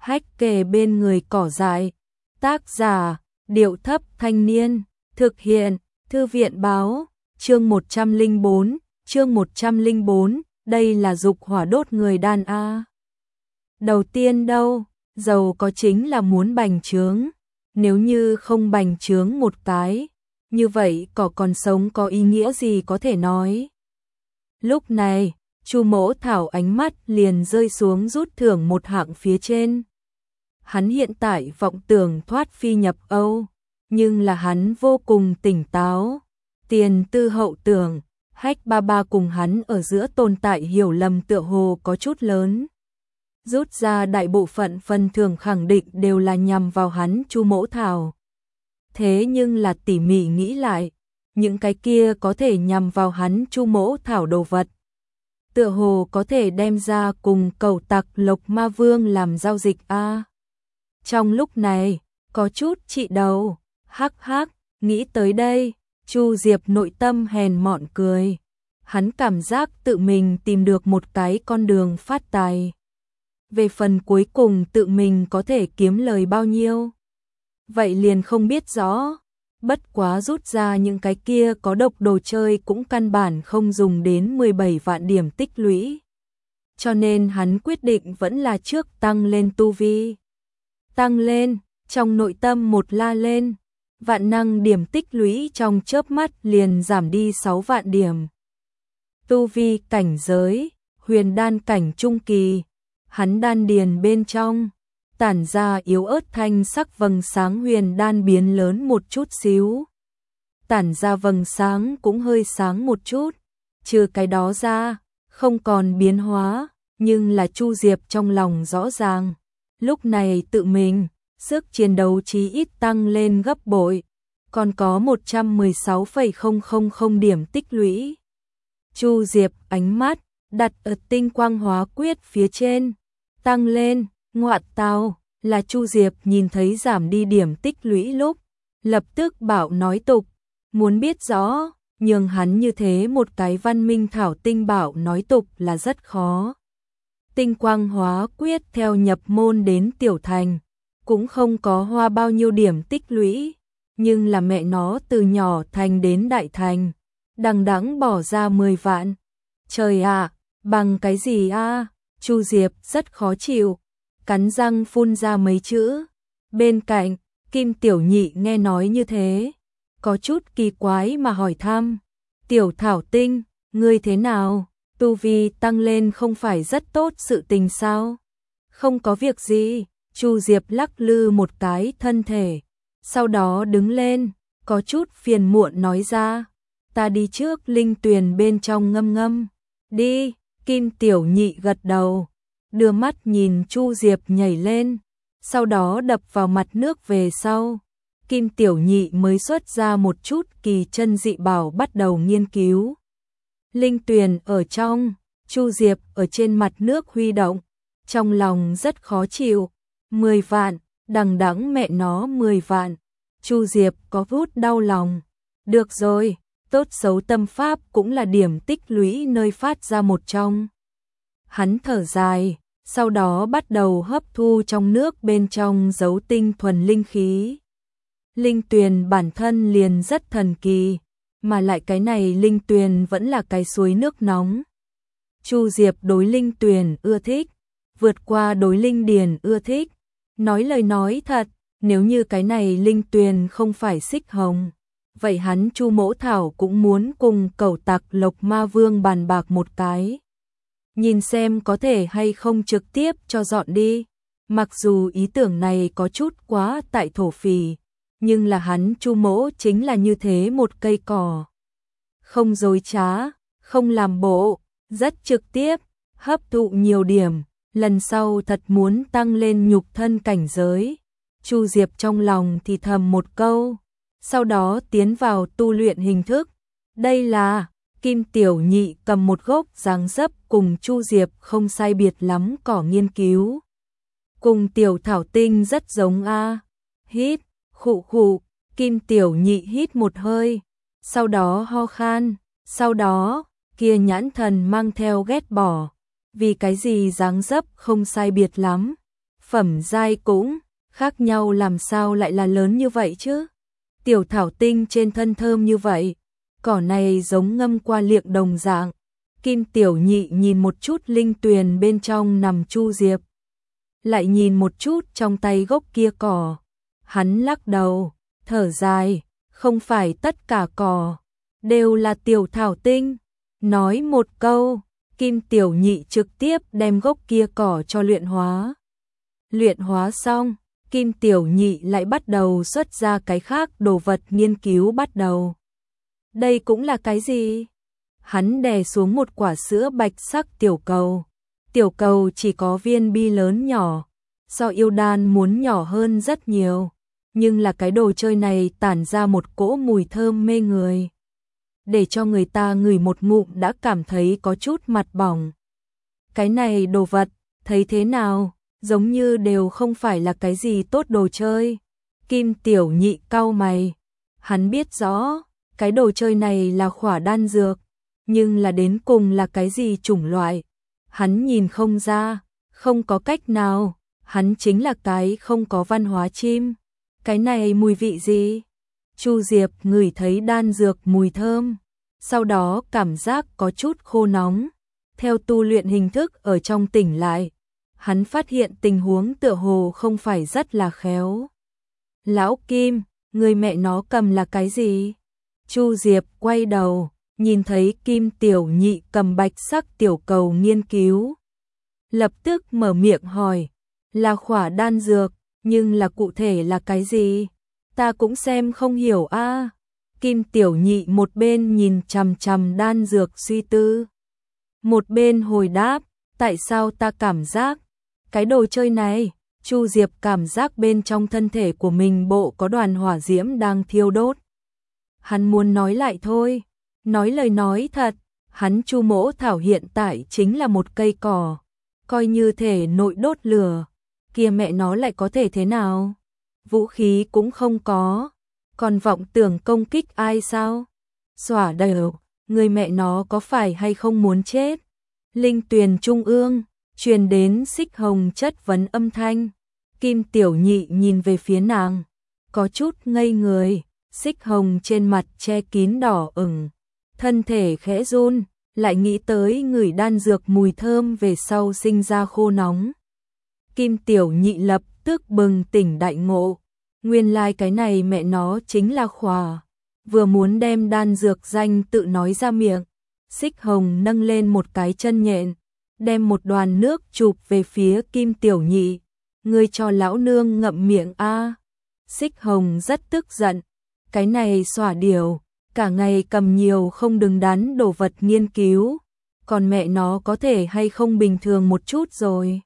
hách kề bên người cỏ dại. Tác giả, Điệu Thấp Thanh Niên, thực hiện, Thư viện Báo, chương 104, đây là dục hỏa đốt người đàn a. Đầu tiên đâu, giàu có chính là muốn bành trướng, nếu như không bành trướng một cái, như vậy cỏ còn sống có ý nghĩa gì có thể nói. Lúc này, Chu Mỗ Thảo ánh mắt liền rơi xuống rút thưởng một hạng phía trên. Hắn hiện tại vọng tưởng thoát phi nhập Âu, nhưng là hắn vô cùng tỉnh táo. Tiền tư hậu tưởng, hách ba ba cùng hắn ở giữa tồn tại hiểu lầm tựa hồ có chút lớn. Rút ra đại bộ phận phần thưởng khẳng định đều là nhằm vào hắn Chu Mỗ Thảo. Thế nhưng là tỉ mỉ nghĩ lại, những cái kia có thể nhằm vào hắn Chu Mỗ Thảo đồ vật. Tựa hồ có thể đem ra cùng cẩu tặc Lộc Ma Vương làm giao dịch a. Trong lúc này, có chút trị đầu, hắc hắc, nghĩ tới đây, Chu Diệp nội tâm hèn mọn cười. Hắn cảm giác tự mình tìm được một cái con đường phát tài. Về phần cuối cùng tự mình có thể kiếm lời bao nhiêu, vậy liền không biết rõ. Bất quá rút ra những cái kia có độc đồ chơi cũng căn bản không dùng đến 17 vạn điểm tích lũy. Cho nên hắn quyết định vẫn là trước tăng lên tu vi. Tăng lên, trong nội tâm một la lên, vạn năng điểm tích lũy trong chớp mắt liền giảm đi 6 vạn điểm. Tu vi cảnh giới, huyền đan cảnh trung kỳ, hắn đan điền bên trong, tản ra yếu ớt thanh sắc vầng sáng huyền đan biến lớn một chút xíu. Tản ra vầng sáng cũng hơi sáng một chút, trừ cái đó ra, không còn biến hóa, nhưng là Chu Diệp trong lòng rõ ràng. Lúc này tự mình, sức chiến đấu chí ít tăng lên gấp bội, còn có 116,000 điểm tích lũy. Chu Diệp ánh mắt, đặt ở tinh quang hóa quyết phía trên, tăng lên, ngoạn tào, là Chu Diệp nhìn thấy giảm đi điểm tích lũy lúc, lập tức bảo nói tục, muốn biết rõ, nhường hắn như thế một cái văn minh thảo tinh bảo nói tục là rất khó. Tinh quang hóa quyết theo nhập môn đến tiểu thành, cũng không có hoa bao nhiêu điểm tích lũy, nhưng là mẹ nó từ nhỏ thành đến đại thành, đằng đẵng bỏ ra 10 vạn. Trời ạ, bằng cái gì a? Chu Diệp rất khó chịu, cắn răng phun ra mấy chữ. Bên cạnh, Kim Tiểu Nhị nghe nói như thế, có chút kỳ quái mà hỏi thăm, Tiểu Thảo Tinh, ngươi thế nào? Tu vi tăng lên không phải rất tốt sự tình sao? Không có việc gì, Chu Diệp lắc lư một cái thân thể, sau đó đứng lên, có chút phiền muộn nói ra, ta đi trước linh tuyền bên trong ngâm ngâm. Đi, Kim Tiểu Nhị gật đầu, đưa mắt nhìn Chu Diệp nhảy lên, sau đó đập vào mặt nước về sau. Kim Tiểu Nhị mới xuất ra một chút kỳ chân dị bảo bắt đầu nghiên cứu. Linh tuyền ở trong, Chu Diệp ở trên mặt nước huy động, trong lòng rất khó chịu. 10 vạn, đằng đẵng mẹ nó 10 vạn. Chu Diệp có chút đau lòng. Được rồi, tốt xấu tâm pháp cũng là điểm tích lũy nơi phát ra một trong. Hắn thở dài, sau đó bắt đầu hấp thu trong nước bên trong dấu tinh thuần linh khí. Linh tuyền bản thân liền rất thần kỳ, mà lại cái này linh tuyền vẫn là cái suối nước nóng. Chu Diệp đối linh tuyền ưa thích, vượt qua đối linh điền ưa thích. Nói lời nói thật, nếu như cái này linh tuyền không phải xích hồng, vậy hắn Chu Mỗ Thảo cũng muốn cùng cẩu tặc Lộc Ma Vương bàn bạc một cái. Nhìn xem có thể hay không trực tiếp cho dọn đi. Mặc dù ý tưởng này có chút quá tại thổ phỉ, nhưng là hắn Chu Mỗ chính là như thế một cây cỏ. Không dối trá, không làm bộ, rất trực tiếp, hấp thụ nhiều điểm, lần sau thật muốn tăng lên nhục thân cảnh giới. Chu Diệp trong lòng thì thầm một câu, sau đó tiến vào tu luyện hình thức. Đây là, Kim Tiểu Nhị cầm một gốc dáng dấp cùng Chu Diệp không sai biệt lắm cỏ nghiên cứu. Cùng Tiểu Thảo Tinh rất giống a. Hít, khụ khụ, Kim Tiểu Nhị hít một hơi, sau đó ho khan, sau đó, kia nhãn thần mang theo ghét bỏ. Vì cái gì dáng dấp không sai biệt lắm, phẩm giai cũng khác nhau, làm sao lại là lớn như vậy chứ? Tiểu thảo tinh trên thân thơm như vậy, cỏ này giống ngâm qua liệng đồng dạng. Kim Tiểu Nhị nhìn một chút linh tuyền bên trong nằm Chu Diệp, lại nhìn một chút trong tay gốc kia cỏ. Hắn lắc đầu, thở dài, không phải tất cả cỏ đều là tiểu thảo tinh. Nói một câu, Kim Tiểu Nhị trực tiếp đem gốc kia cỏ cho luyện hóa. Luyện hóa xong, Kim Tiểu Nhị lại bắt đầu xuất ra cái khác đồ vật nghiên cứu bắt đầu. Đây cũng là cái gì? Hắn đè xuống một quả sữa bạch sắc tiểu cầu. Tiểu cầu chỉ có viên bi lớn nhỏ, so yêu đan muốn nhỏ hơn rất nhiều, nhưng là cái đồ chơi này tản ra một cỗ mùi thơm mê người, để cho người ta ngửi một ngụm đã cảm thấy có chút mặt bỏng. Cái này đồ vật, thấy thế nào, giống như đều không phải là cái gì tốt đồ chơi. Kim Tiểu Nhị cau mày, hắn biết rõ, cái đồ chơi này là khỏa đan dược, nhưng là đến cùng là cái gì chủng loại, hắn nhìn không ra, không có cách nào, hắn chính là cái không có văn hóa chim. Cái này mùi vị gì? Chu Diệp ngửi thấy đan dược mùi thơm, sau đó cảm giác có chút khô nóng. Theo tu luyện hình thức ở trong tỉnh lại, hắn phát hiện tình huống tựa hồ không phải rất là khéo. Lão Kim, người mẹ nó cầm là cái gì? Chu Diệp quay đầu, nhìn thấy Kim Tiểu Nhị cầm bạch sắc tiểu cầu nghiên cứu. Lập tức mở miệng hỏi, là khỏa đan dược, nhưng là cụ thể là cái gì? Ta cũng xem không hiểu a. Kim Tiểu Nhị một bên nhìn chằm chằm đan dược suy tư, một bên hồi đáp, tại sao ta cảm giác cái đồ chơi này? Chu Diệp cảm giác bên trong thân thể của mình bộ có đoàn hỏa diễm đang thiêu đốt. Hắn muốn nói lại thôi, nói lời nói thật, hắn Chu Mỗ Thảo hiện tại chính là một cây cỏ, coi như thể nội đốt lửa, kia mẹ nó lại có thể thế nào? Vũ khí cũng không có, còn vọng tưởng công kích ai sao? Xỏa đều, người mẹ nó có phải hay không muốn chết? Linh tuyền trung ương, truyền đến Xích Hồng chất vấn âm thanh. Kim Tiểu Nhị nhìn về phía nàng, có chút ngây người. Xích Hồng trên mặt che kín đỏ ửng, thân thể khẽ run, lại nghĩ tới ngửi đan dược mùi thơm về sau sinh ra khô nóng. Kim Tiểu Nhị lập tức bừng tỉnh đại ngộ, nguyên lai cái này mẹ nó chính là khỏa. Vừa muốn đem đan dược danh tự nói ra miệng, Xích Hồng nâng lên một cái chân nhện, đem một đoàn nước chụp về phía Kim Tiểu Nhị. Ngươi cho lão nương ngậm miệng a. Xích Hồng rất tức giận, cái này xỏa điều, cả ngày cầm nhiều không đứng đắn đồ vật nghiên cứu, còn mẹ nó có thể hay không bình thường một chút rồi.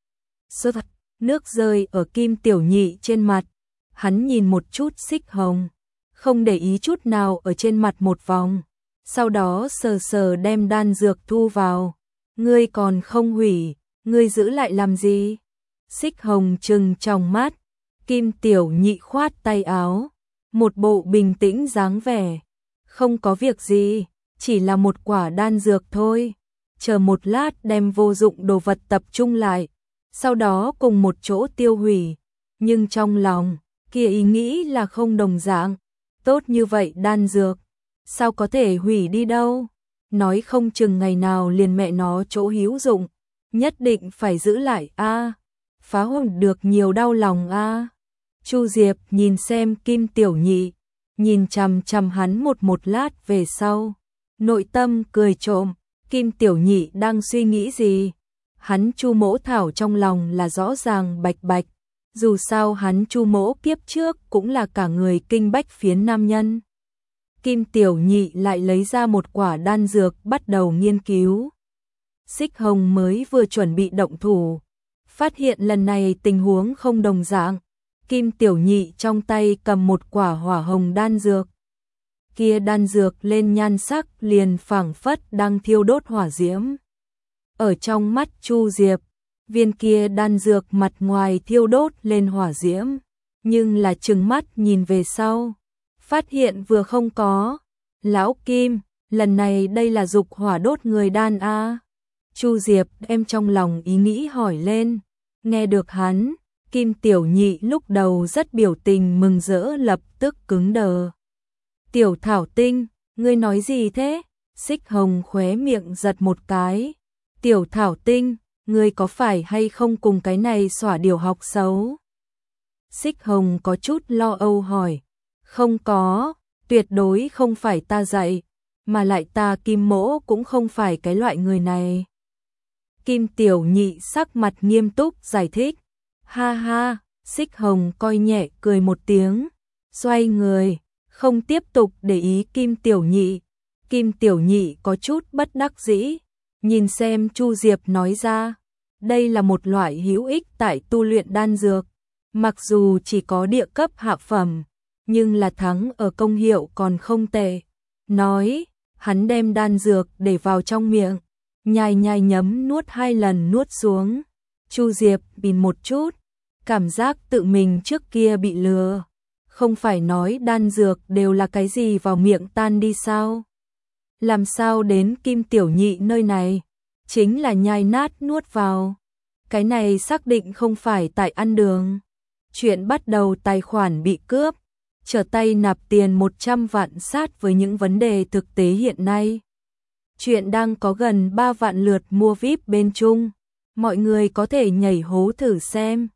Sơ thật, nước rơi ở Kim Tiểu Nhị trên mặt, hắn nhìn một chút Xích Hồng, không để ý chút nào ở trên mặt một vòng, sau đó sờ sờ đem đan dược thu vào. Ngươi còn không hủy, ngươi giữ lại làm gì? Xích Hồng trừng trong mắt, Kim Tiểu Nhị khoát tay áo, một bộ bình tĩnh dáng vẻ. Không có việc gì, chỉ là một quả đan dược thôi. Chờ một lát đem vô dụng đồ vật tập trung lại, sau đó cùng một chỗ tiêu hủy. Nhưng trong lòng, kia ý nghĩ là không đồng dạng. Tốt như vậy đan dược, sao có thể hủy đi đâu? Nói không chừng ngày nào liền mẹ nó chỗ hữu dụng, nhất định phải giữ lại a. Phá hủy được nhiều đau lòng a. Chu Diệp nhìn xem Kim Tiểu Nhị, nhìn chằm chằm hắn một lát về sau, nội tâm cười trộm, Kim Tiểu Nhị đang suy nghĩ gì? Hắn Chu Mỗ Thảo trong lòng là rõ ràng bạch bạch, dù sao hắn Chu Mỗ kiếp trước cũng là cả người kinh bách phiến nam nhân. Kim Tiểu Nhị lại lấy ra một quả đan dược bắt đầu nghiên cứu. Xích Hồng mới vừa chuẩn bị động thủ, phát hiện lần này tình huống không đồng dạng. Kim Tiểu Nhị trong tay cầm một quả hỏa hồng đan dược. Kia đan dược lên nhan sắc liền phảng phất đang thiêu đốt hỏa diễm. Ở trong mắt Chu Diệp, viên kia đan dược mặt ngoài thiêu đốt lên hỏa diễm, nhưng là trừng mắt nhìn về sau, phát hiện vừa không có. Lão Kim, lần này đây là dục hỏa đốt người đan a. Chu Diệp em trong lòng ý nghĩ hỏi lên, Nghe được hắn, Kim Tiểu Nhị lúc đầu rất biểu tình mừng rỡ lập tức cứng đờ. Tiểu Thảo Tinh, ngươi nói gì thế? Xích Hồng khóe miệng giật một cái. Tiểu Thảo Tinh, ngươi có phải hay không cùng cái này xỏa điều học xấu? Xích Hồng có chút lo âu hỏi. Không có, tuyệt đối không phải ta dạy, mà lại ta Kim Mỗ cũng không phải cái loại người này. Kim Tiểu Nhị sắc mặt nghiêm túc giải thích. Ha ha, Xích Hồng coi nhẹ cười một tiếng, xoay người, không tiếp tục để ý Kim Tiểu Nhị. Kim Tiểu Nhị có chút bất đắc dĩ, nhìn xem Chu Diệp nói ra, đây là một loại hữu ích tại tu luyện đan dược, mặc dù chỉ có địa cấp hạ phẩm, nhưng là thắng ở công hiệu còn không tệ. Nói, hắn đem đan dược để vào trong miệng, nhai nhai nhấm nuốt 2 lần nuốt xuống. Chu Diệp bìn một chút, cảm giác tự mình trước kia bị lừa. Không phải nói đan dược đều là cái gì vào miệng tan đi sao? Làm sao đến Kim Tiểu Nhị nơi này? Chính là nhai nát nuốt vào. Cái này xác định không phải tại ăn đường. Chuyện bắt đầu tài khoản bị cướp, trở tay nạp tiền 100 vạn sát với những vấn đề thực tế hiện nay. Chuyện đang có gần 3 vạn lượt mua VIP bên Trung. Mọi người có thể nhảy hố thử xem.